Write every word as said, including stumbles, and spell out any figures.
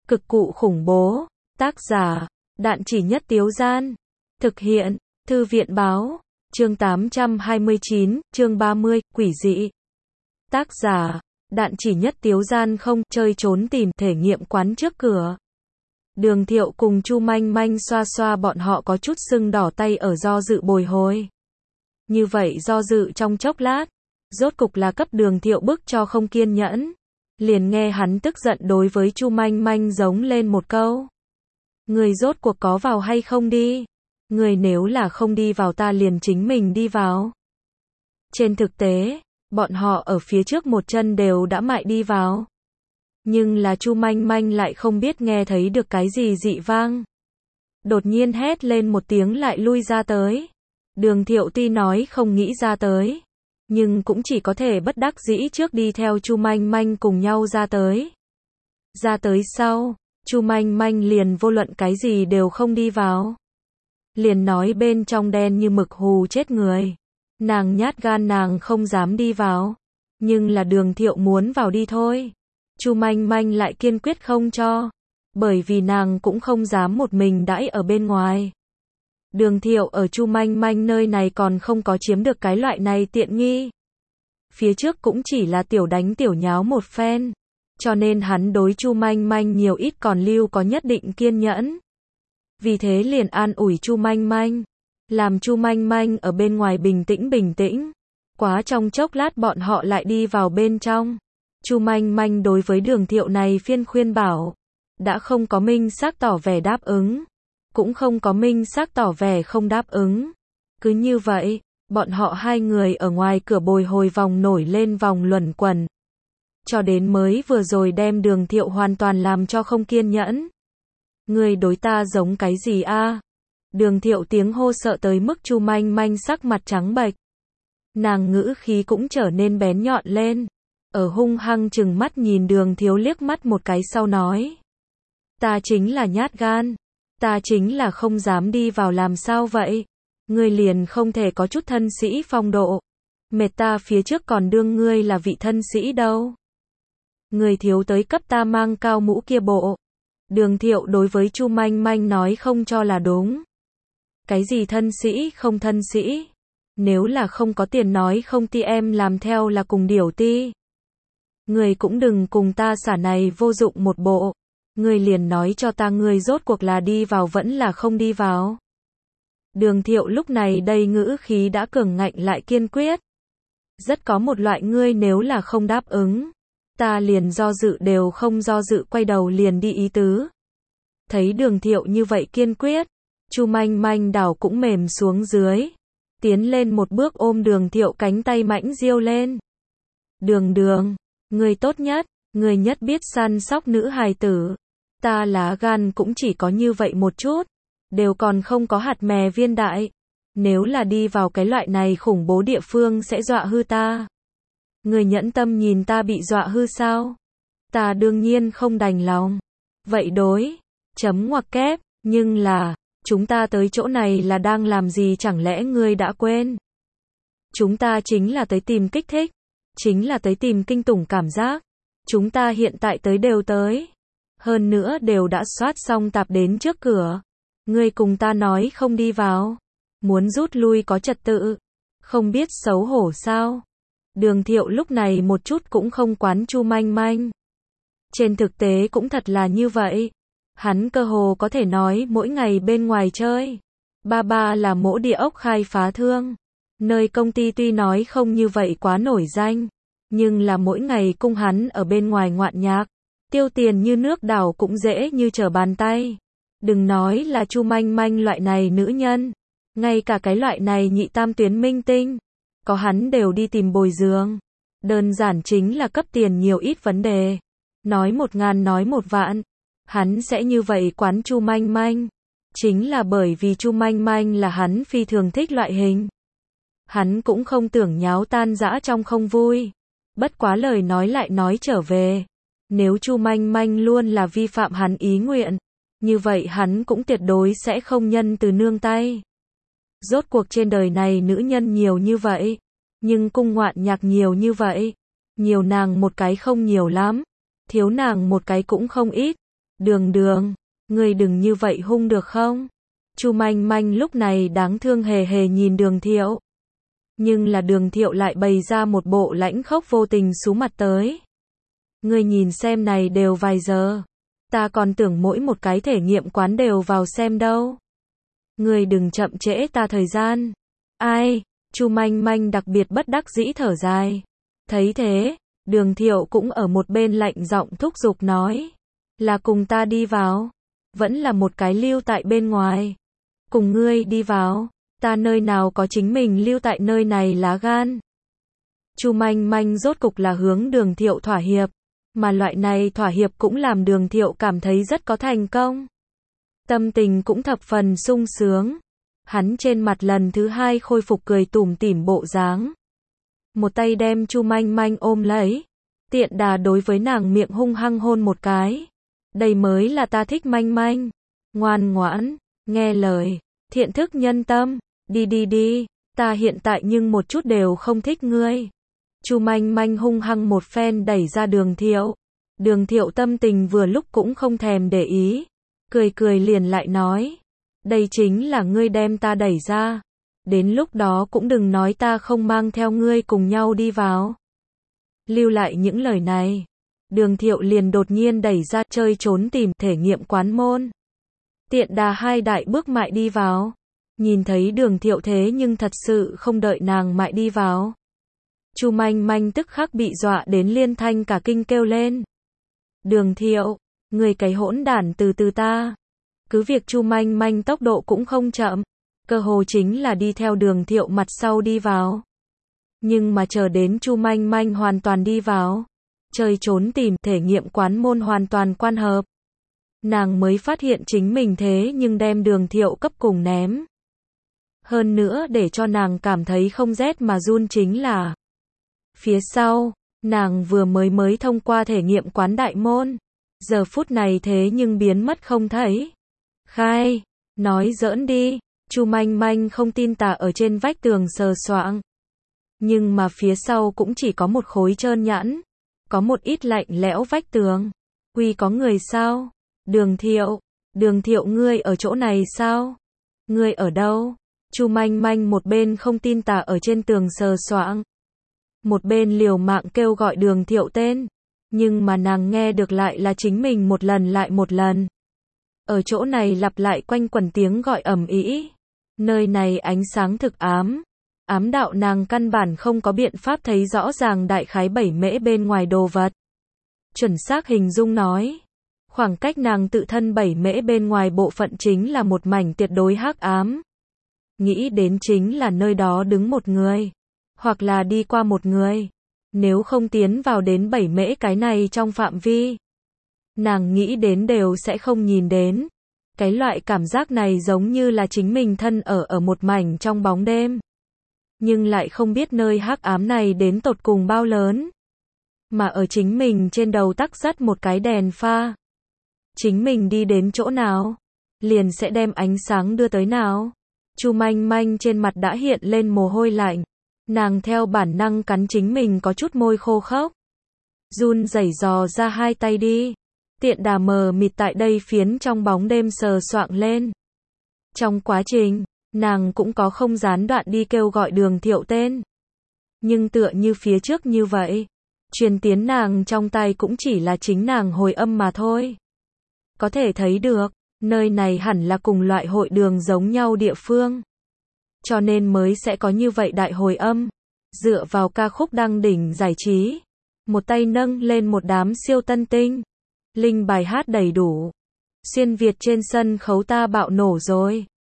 Cực cụ khủng bố. Tác giả, Đạn Chỉ Nhất Tiếu Gian. Thực hiện, Thư viện Báo. Chương tám trăm hai mươi chín, chương ba mươi, Quỷ dị. Tác giả, Đạn Chỉ Nhất Tiếu Gian. Không chơi trốn tìm thể nghiệm quán trước cửa. Đường Thiệu cùng Chu Manh Manh xoa xoa bọn họ có chút sưng đỏ tay ở do dự bồi hồi. Như vậy do dự trong chốc lát, rốt cục là cấp Đường Thiệu bức cho không kiên nhẫn. Liền nghe hắn tức giận đối với Chu Manh Manh giống lên một câu. Người rốt cuộc có vào hay không đi? Người nếu là không đi vào ta liền chính mình đi vào. Trên thực tế, bọn họ ở phía trước một chân đều đã mại đi vào. Nhưng là Chu Manh Manh lại không biết nghe thấy được cái gì dị vang. Đột nhiên hét lên một tiếng lại lui ra tới. Đường Thiệu tuy nói không nghĩ ra tới, nhưng cũng chỉ có thể bất đắc dĩ trước đi theo Chu Manh Manh cùng nhau ra tới. Ra tới sau, Chu Manh Manh liền vô luận cái gì đều không đi vào. Liền nói bên trong đen như mực hù chết người. Nàng nhát gan nàng không dám đi vào. Nhưng là Đường Thiệu muốn vào đi thôi. Chu Manh Manh lại kiên quyết không cho. Bởi vì nàng cũng không dám một mình đãi ở bên ngoài. Đường Thiệu ở Chu Manh Manh nơi này còn không có chiếm được cái loại này tiện nghi. Phía trước cũng chỉ là tiểu đánh tiểu nháo một phen. Cho nên hắn đối Chu Manh Manh nhiều ít còn lưu có nhất định kiên nhẫn. Vì thế liền an ủi Chu Manh Manh. Làm Chu Manh Manh ở bên ngoài bình tĩnh bình tĩnh. Quá trong chốc lát bọn họ lại đi vào bên trong. Chu Manh Manh đối với Đường Thiệu này phiên khuyên bảo. Đã không có minh xác tỏ vẻ đáp ứng. Cũng không có minh xác tỏ vẻ không đáp ứng. Cứ như vậy, bọn họ hai người ở ngoài cửa bồi hồi vòng nổi lên vòng luẩn quẩn. Cho đến mới vừa rồi đem Đường Thiệu hoàn toàn làm cho không kiên nhẫn. Người đối ta giống cái gì a? Đường Thiệu tiếng hô sợ tới mức Chu Manh Manh sắc mặt trắng bệch. Nàng ngữ khí cũng trở nên bén nhọn lên. Ở hung hăng chừng mắt nhìn Đường Thiệu liếc mắt một cái sau nói. Ta chính là nhát gan. Ta chính là không dám đi vào làm sao vậy? Ngươi liền không thể có chút thân sĩ phong độ. Mệt ta phía trước còn đương ngươi là vị thân sĩ đâu. Người thiếu tới cấp ta mang cao mũ kia bộ. Đường Thiệu đối với Chu Manh Manh nói không cho là đúng. Cái gì thân sĩ không thân sĩ? Nếu là không có tiền nói không ti em làm theo là cùng điểu ti. Người cũng đừng cùng ta xả này vô dụng một bộ. Người liền nói cho ta người rốt cuộc là đi vào vẫn là không đi vào. Đường Thiệu lúc này đầy ngữ khí đã cường ngạnh lại kiên quyết. Rất có một loại ngươi nếu là không đáp ứng. Ta liền do dự đều không do dự quay đầu liền đi ý tứ. Thấy Đường Thiệu như vậy kiên quyết. Chu Manh Manh đảo cũng mềm xuống dưới. Tiến lên một bước ôm Đường Thiệu cánh tay mãnh diêu lên. Đường Đường, người tốt nhất, người nhất biết săn sóc nữ hài tử. Ta lá gan cũng chỉ có như vậy một chút. Đều còn không có hạt mè viên đại. Nếu là đi vào cái loại này khủng bố địa phương sẽ dọa hư ta. Người nhẫn tâm nhìn ta bị dọa hư sao? Ta đương nhiên không đành lòng. Vậy đối. Chấm ngoặc kép. Nhưng là, chúng ta tới chỗ này là đang làm gì chẳng lẽ ngươi đã quên? Chúng ta chính là tới tìm kích thích. Chính là tới tìm kinh tủng cảm giác. Chúng ta hiện tại tới đều tới. Hơn nữa đều đã soát xong tạp đến trước cửa. Ngươi cùng ta nói không đi vào. Muốn rút lui có trật tự. Không biết xấu hổ sao? Đường Thiệu lúc này một chút cũng không quán Chu Manh Manh. Trên thực tế cũng thật là như vậy. Hắn cơ hồ có thể nói mỗi ngày bên ngoài chơi. Ba ba là mỗ địa ốc khai phá thương. Nơi công ty tuy nói không như vậy quá nổi danh. Nhưng là mỗi ngày cung hắn ở bên ngoài ngoạn nhạc. Tiêu tiền như nước đảo cũng dễ như trở bàn tay. Đừng nói là Chu Manh Manh loại này nữ nhân. Ngay cả cái loại này nhị tam tuyến minh tinh. Có hắn đều đi tìm bồi dưỡng. Đơn giản chính là cấp tiền nhiều ít vấn đề. Nói một ngàn nói một vạn. Hắn sẽ như vậy quán Chu Manh Manh. Chính là bởi vì Chu Manh Manh là hắn phi thường thích loại hình. Hắn cũng không tưởng nháo tan rã trong không vui. Bất quá lời nói lại nói trở về. Nếu Chu Manh Manh luôn là vi phạm hắn ý nguyện. Như vậy hắn cũng tuyệt đối sẽ không nhân từ nương tay. Rốt cuộc trên đời này nữ nhân nhiều như vậy. Nhưng cung ngoạn nhạc nhiều như vậy. Nhiều nàng một cái không nhiều lắm. Thiếu nàng một cái cũng không ít. Đường đường, ngươi đừng như vậy hung được không? Chu Manh Manh lúc này đáng thương hề hề nhìn Đường Thiệu. Nhưng là Đường Thiệu lại bày ra một bộ lãnh khốc vô tình xuống mặt tới. Ngươi nhìn xem này đều vài giờ. Ta còn tưởng mỗi một cái thể nghiệm quán đều vào xem đâu. Ngươi đừng chậm trễ ta thời gian. Ai? Chu Manh Manh đặc biệt bất đắc dĩ thở dài. Thấy thế, Đường Thiệu cũng ở một bên lạnh giọng thúc giục nói. Là cùng ta đi vào. Vẫn là một cái lưu tại bên ngoài. Cùng ngươi đi vào. Ta nơi nào có chính mình lưu tại nơi này lá gan. Chu Manh Manh rốt cục là hướng Đường Thiệu thỏa hiệp. Mà loại này thỏa hiệp cũng làm Đường Thiệu cảm thấy rất có thành công. Tâm tình cũng thập phần sung sướng. Hắn trên mặt lần thứ hai khôi phục cười tủm tỉm bộ dáng. Một tay đem Chu Manh Manh ôm lấy. Tiện đà đối với nàng miệng hung hăng hôn một cái. Đây mới là ta thích Manh Manh. Ngoan ngoãn, nghe lời, thiện thức nhân tâm. Đi đi đi, ta hiện tại nhưng một chút đều không thích ngươi. Chu Manh Manh hung hăng một phen đẩy ra Đường Thiệu. Đường Thiệu tâm tình vừa lúc cũng không thèm để ý. Cười cười liền lại nói. Đây chính là ngươi đem ta đẩy ra. Đến lúc đó cũng đừng nói ta không mang theo ngươi cùng nhau đi vào. Lưu lại những lời này. Đường Thiệu liền đột nhiên đẩy ra chơi trốn tìm thể nghiệm quán môn. Tiện đà hai đại bước mại đi vào. Nhìn thấy Đường Thiệu thế nhưng thật sự không đợi nàng mại đi vào. Chu Manh Manh tức khắc bị dọa đến liên thanh cả kinh kêu lên. Đường Thiệu, người cái hỗn đản từ từ ta. Cứ việc Chu Manh Manh tốc độ cũng không chậm, cơ hồ chính là đi theo Đường Thiệu mặt sau đi vào. Nhưng mà chờ đến Chu Manh Manh hoàn toàn đi vào, chơi trốn tìm thể nghiệm quán môn hoàn toàn quan hợp. Nàng mới phát hiện chính mình thế nhưng đem Đường Thiệu cấp cùng ném. Hơn nữa để cho nàng cảm thấy không rét mà run chính là phía sau, nàng vừa mới mới thông qua thể nghiệm quán đại môn, giờ phút này thế nhưng biến mất không thấy. Khai, nói giỡn đi, Chu Manh Manh không tin tà ở trên vách tường sờ soạng. Nhưng mà phía sau cũng chỉ có một khối trơn nhẵn, có một ít lạnh lẽo vách tường. Quy có người sao? Đường Thiệu, Đường Thiệu ngươi ở chỗ này sao? Ngươi ở đâu? Chu Manh Manh một bên không tin tà ở trên tường sờ soạng, một bên liều mạng kêu gọi Đường Thiệu tên, nhưng mà nàng nghe được lại là chính mình một lần lại một lần. Ở chỗ này lặp lại quanh quẩn tiếng gọi ầm ĩ. Nơi này ánh sáng thực ám, ám đạo nàng căn bản không có biện pháp thấy rõ ràng đại khái bảy mễ bên ngoài đồ vật. Chuẩn xác hình dung nói, khoảng cách nàng tự thân bảy mễ bên ngoài bộ phận chính là một mảnh tuyệt đối hắc ám. Nghĩ đến chính là nơi đó đứng một người, hoặc là đi qua một người. Nếu không tiến vào đến bảy mễ cái này trong phạm vi, nàng nghĩ đến đều sẽ không nhìn đến. Cái loại cảm giác này giống như là chính mình thân ở ở một mảnh trong bóng đêm, nhưng lại không biết nơi hắc ám này đến tột cùng bao lớn. Mà ở chính mình trên đầu tắc dắt một cái đèn pha. Chính mình đi đến chỗ nào, liền sẽ đem ánh sáng đưa tới nào. Chu Manh Manh trên mặt đã hiện lên mồ hôi lạnh. Nàng theo bản năng cắn chính mình có chút môi khô khốc. Run rẩy dò ra hai tay đi. Tiện đà mờ mịt tại đây phiến trong bóng đêm sờ soạng lên. Trong quá trình, nàng cũng có không gián đoạn đi kêu gọi Đường Thiệu tên. Nhưng tựa như phía trước như vậy, truyền tiến nàng trong tay cũng chỉ là chính nàng hồi âm mà thôi. Có thể thấy được, nơi này hẳn là cùng loại hội đường giống nhau địa phương. Cho nên mới sẽ có như vậy đại hồi âm. Dựa vào ca khúc đăng đỉnh giải trí, một tay nâng lên một đám siêu tân tinh. Linh bài hát đầy đủ. Xuyên Việt trên sân khấu ta bạo nổ rồi.